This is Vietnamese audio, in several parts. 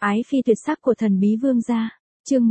Ái phi tuyệt sắc của thần bí vương gia. Chương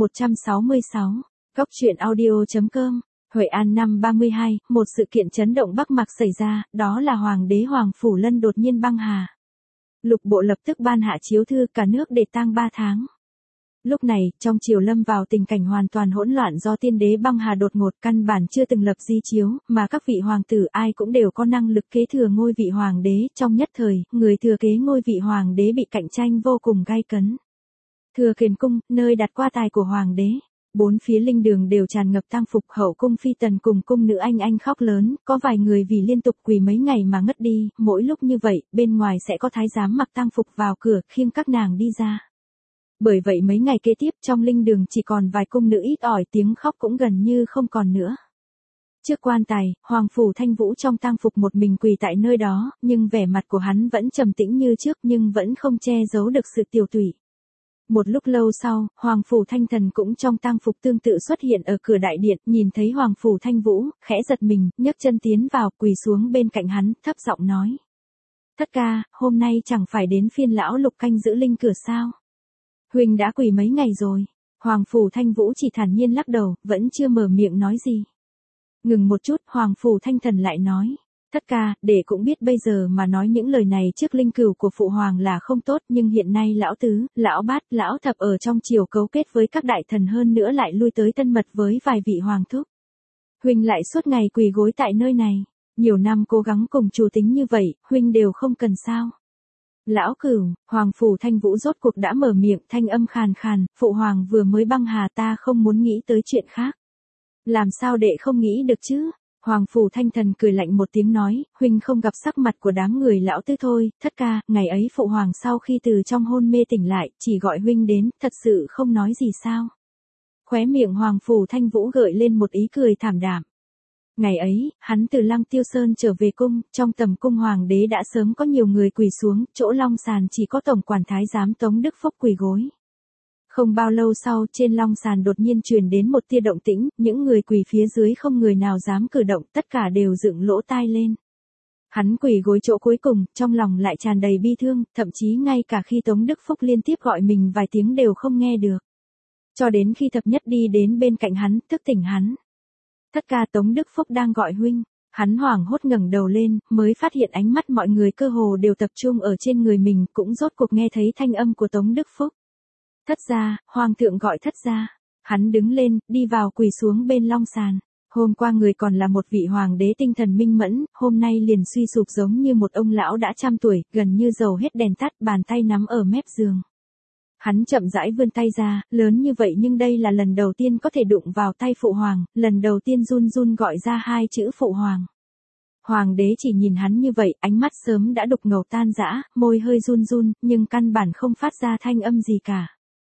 166. Góc truyện audio.com. Huệ An năm 32, một sự kiện chấn động Bắc Mạc xảy ra, đó là hoàng đế Hoàng Phủ Lân đột nhiên băng hà. Lục bộ lập tức ban hạ chiếu thư cả nước để tang 3 tháng. Lúc này, trong triều lâm vào tình cảnh hoàn toàn hỗn loạn do tiên đế băng hà đột ngột, căn bản chưa từng lập di chiếu, mà các vị hoàng tử ai cũng đều có năng lực kế thừa ngôi vị hoàng đế. Trong nhất thời, người thừa kế ngôi vị hoàng đế bị cạnh tranh vô cùng gay cấn. Thừa Kiền cung, nơi đặt qua tài của hoàng đế. Bốn phía linh đường đều tràn ngập tang phục, hậu cung phi tần cùng cung nữ anh khóc lớn, có vài người vì liên tục quỳ mấy ngày mà ngất đi. Mỗi lúc như vậy, bên ngoài sẽ có thái giám mặc tang phục vào cửa khiêng các nàng đi ra. Bởi vậy mấy ngày kế tiếp trong linh đường chỉ còn vài cung nữ ít ỏi, tiếng khóc cũng gần như không còn nữa. Trước quan tài, Hoàng Phủ Thanh Vũ trong tang phục một mình quỳ tại nơi đó, nhưng vẻ mặt của hắn vẫn trầm tĩnh như trước, nhưng vẫn không che giấu được sự tiều tụy. Một lúc lâu sau, Hoàng Phủ Thanh Thần cũng trong tang phục tương tự xuất hiện ở cửa đại điện, nhìn thấy Hoàng Phủ Thanh Vũ, khẽ giật mình, nhấc chân tiến vào, quỳ xuống bên cạnh hắn, thấp giọng nói: "Thất ca, hôm nay chẳng phải đến phiên lão Lục canh giữ linh cửa sao? Huynh đã quỳ mấy ngày rồi?" Hoàng Phủ Thanh Vũ chỉ thản nhiên lắc đầu, vẫn chưa mở miệng nói gì. Ngừng một chút, Hoàng Phủ Thanh Thần lại nói: "Thất ca, để cũng biết bây giờ mà nói những lời này trước linh cửu của phụ hoàng là không tốt, nhưng hiện nay lão tứ, lão bát, lão thập ở trong triều cấu kết với các đại thần, hơn nữa lại lui tới thân mật với vài vị hoàng thúc. Huynh lại suốt ngày quỳ gối tại nơi này, nhiều năm cố gắng cùng chủ tính như vậy, huynh đều không cần sao?" "Lão cửu." Hoàng Phủ Thanh Vũ rốt cuộc đã mở miệng, thanh âm khàn khàn: "Phụ hoàng vừa mới băng hà, ta không muốn nghĩ tới chuyện khác." "Làm sao đệ không nghĩ được chứ?" Hoàng Phủ Thanh Thần cười lạnh một tiếng nói: "Huynh không gặp sắc mặt của đám người lão tứ thôi. Thất ca, ngày ấy phụ hoàng sau khi từ trong hôn mê tỉnh lại, chỉ gọi huynh đến, thật sự không nói gì sao?" Khóe miệng Hoàng Phủ Thanh Vũ gợi lên một ý cười thảm đạm. Ngày ấy, hắn từ Lăng Tiêu Sơn trở về cung, trong tầm cung hoàng đế đã sớm có nhiều người quỳ xuống, chỗ long sàn chỉ có tổng quản thái giám Tống Đức Phúc quỳ gối. Không bao lâu sau, trên long sàn đột nhiên truyền đến một tia động tĩnh, những người quỳ phía dưới không người nào dám cử động, tất cả đều dựng lỗ tai lên. Hắn quỳ gối chỗ cuối cùng, trong lòng lại tràn đầy bi thương, thậm chí ngay cả khi Tống Đức Phúc liên tiếp gọi mình vài tiếng đều không nghe được. Cho đến khi thập nhất đi đến bên cạnh hắn, thức tỉnh hắn. "Thất ca, Tống Đức Phúc đang gọi huynh." Hắn hoảng hốt ngẩng đầu lên, mới phát hiện ánh mắt mọi người cơ hồ đều tập trung ở trên người mình, cũng rốt cuộc nghe thấy thanh âm của Tống Đức Phúc. "Thất gia, hoàng thượng gọi thất gia." Hắn đứng lên, đi vào quỳ xuống bên long sàn. Hôm qua người còn là một vị hoàng đế tinh thần minh mẫn, hôm nay liền suy sụp giống như một ông lão đã trăm tuổi, gần như dầu hết đèn tắt, bàn tay nắm ở mép giường. Hắn chậm rãi vươn tay ra, lớn như vậy nhưng đây là lần đầu tiên có thể đụng vào tay phụ hoàng, lần đầu tiên run run gọi ra hai chữ phụ hoàng. Hoàng đế chỉ nhìn hắn như vậy, ánh mắt sớm đã đục ngầu tan rã, môi hơi run run, nhưng căn bản không phát ra thanh âm gì cả.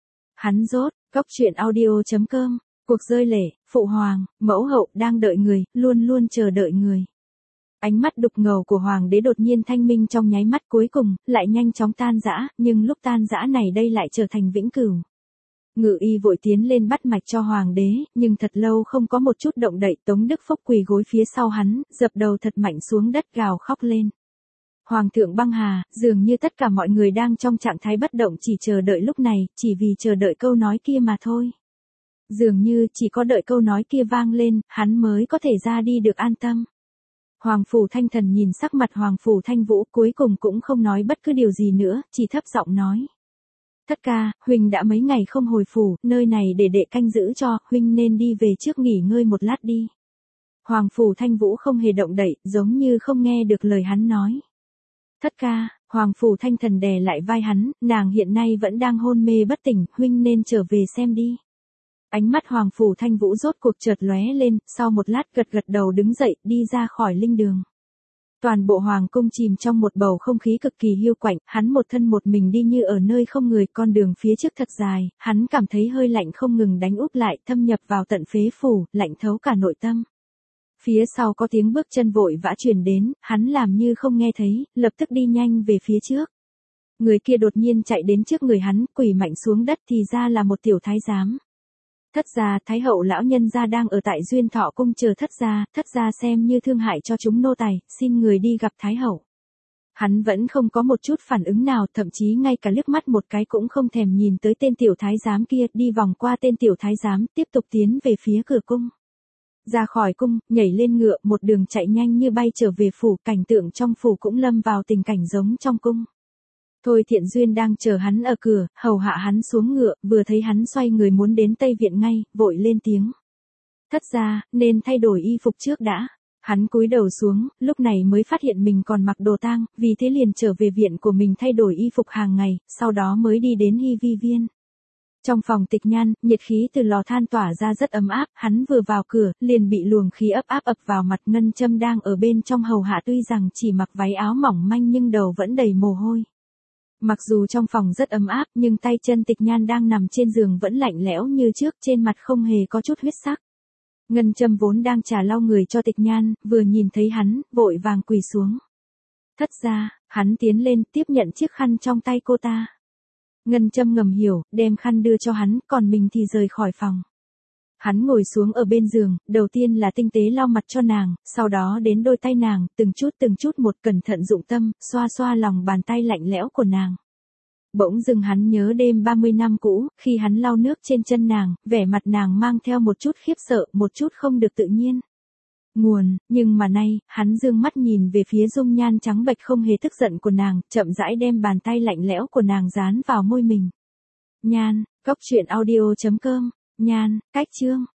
Hắn rốt, góc truyện audio.com, cuộc rơi lệ, phụ hoàng, mẫu hậu đang đợi người, luôn luôn chờ đợi người. Ánh mắt đục ngầu của hoàng đế đột nhiên thanh minh trong nháy mắt, cuối cùng lại nhanh chóng tan rã, nhưng lúc tan rã này đây lại trở thành vĩnh cửu. Ngự y vội tiến lên bắt mạch cho hoàng đế, nhưng thật lâu không có một chút động đậy. Tống Đức Phúc quỳ gối phía sau hắn, dập đầu thật mạnh xuống đất gào khóc lên. Hoàng thượng băng hà, dường như tất cả mọi người đang trong trạng thái bất động, chỉ chờ đợi lúc này, chỉ vì chờ đợi câu nói kia mà thôi. Dường như chỉ có đợi câu nói kia vang lên, hắn mới có thể ra đi được an tâm. Hoàng Phủ Thanh Thần nhìn sắc mặt Hoàng Phủ Thanh Vũ, cuối cùng cũng không nói bất cứ điều gì nữa, chỉ thấp giọng nói: "Thất ca, huynh đã mấy ngày không hồi phủ, nơi này để đệ canh giữ cho, huynh nên đi về trước nghỉ ngơi một lát đi." Hoàng Phủ Thanh Vũ không hề động đậy, giống như không nghe được lời hắn nói. "Thất ca." Hoàng Phủ Thanh Thần đè lại vai hắn: "Nàng hiện nay vẫn đang hôn mê bất tỉnh, huynh nên trở về xem đi." Ánh mắt Hoàng Phủ Thanh Vũ rốt cuộc chợt lóe lên, sau một lát gật gật đầu đứng dậy, đi ra khỏi linh đường. Toàn bộ hoàng cung chìm trong một bầu không khí cực kỳ hiu quạnh, hắn một thân một mình đi như ở nơi không người, con đường phía trước thật dài, hắn cảm thấy hơi lạnh không ngừng đánh úp lại, thâm nhập vào tận phế phủ, lạnh thấu cả nội tâm. Phía sau có tiếng bước chân vội vã truyền đến, hắn làm như không nghe thấy, lập tức đi nhanh về phía trước. Người kia đột nhiên chạy đến trước người hắn, quỳ mạnh xuống đất, thì ra là một tiểu thái giám. "Thất gia, thái hậu lão nhân gia đang ở tại Duyên Thọ cung chờ thất gia xem như thương hại cho chúng nô tài, xin người đi gặp thái hậu." Hắn vẫn không có một chút phản ứng nào, thậm chí ngay cả liếc mắt một cái cũng không thèm nhìn tới tên tiểu thái giám kia, đi vòng qua tên tiểu thái giám, tiếp tục tiến về phía cửa cung. Ra khỏi cung, nhảy lên ngựa, một đường chạy nhanh như bay trở về phủ, cảnh tượng trong phủ cũng lâm vào tình cảnh giống trong cung. Thôi Thiện Duyên đang chờ hắn ở cửa, hầu hạ hắn xuống ngựa, vừa thấy hắn xoay người muốn đến Tây Viện ngay, vội lên tiếng. Thất gia, nên thay đổi y phục trước đã. Hắn cúi đầu xuống, lúc này mới phát hiện mình còn mặc đồ tang, vì thế liền trở về viện của mình thay đổi y phục hàng ngày, sau đó mới đi đến Hy Vi Viên. Trong phòng Tịch Nhan, nhiệt khí từ lò than tỏa ra rất ấm áp, hắn vừa vào cửa, liền bị luồng khí ấp áp ập vào mặt. Ngân Châm đang ở bên trong hầu hạ, tuy rằng chỉ mặc váy áo mỏng manh nhưng đầu vẫn đầy mồ hôi. Mặc dù trong phòng rất ấm áp nhưng tay chân Tịch Nhan đang nằm trên giường vẫn lạnh lẽo như trước, trên mặt không hề có chút huyết sắc. Ngân Châm vốn đang trà lau người cho Tịch Nhan, vừa nhìn thấy hắn, vội vàng quỳ xuống. Thất gia, hắn tiến lên tiếp nhận chiếc khăn trong tay cô ta. Ngân Châm ngầm hiểu, đem khăn đưa cho hắn, còn mình thì rời khỏi phòng. Hắn ngồi xuống ở bên giường, đầu tiên là tinh tế lau mặt cho nàng, sau đó đến đôi tay nàng, từng chút một cẩn thận dụng tâm, xoa xoa lòng bàn tay lạnh lẽo của nàng. Bỗng dưng hắn nhớ đêm 30 năm cũ, khi hắn lau nước trên chân nàng, vẻ mặt nàng mang theo một chút khiếp sợ, một chút không được tự nhiên. Nhưng mà nay, hắn dương mắt nhìn về phía dung nhan trắng bệch không hề tức giận của nàng, chậm rãi đem bàn tay lạnh lẽo của nàng dán vào môi mình. Nhan, góc truyện audio.com, Nhan, cách chương.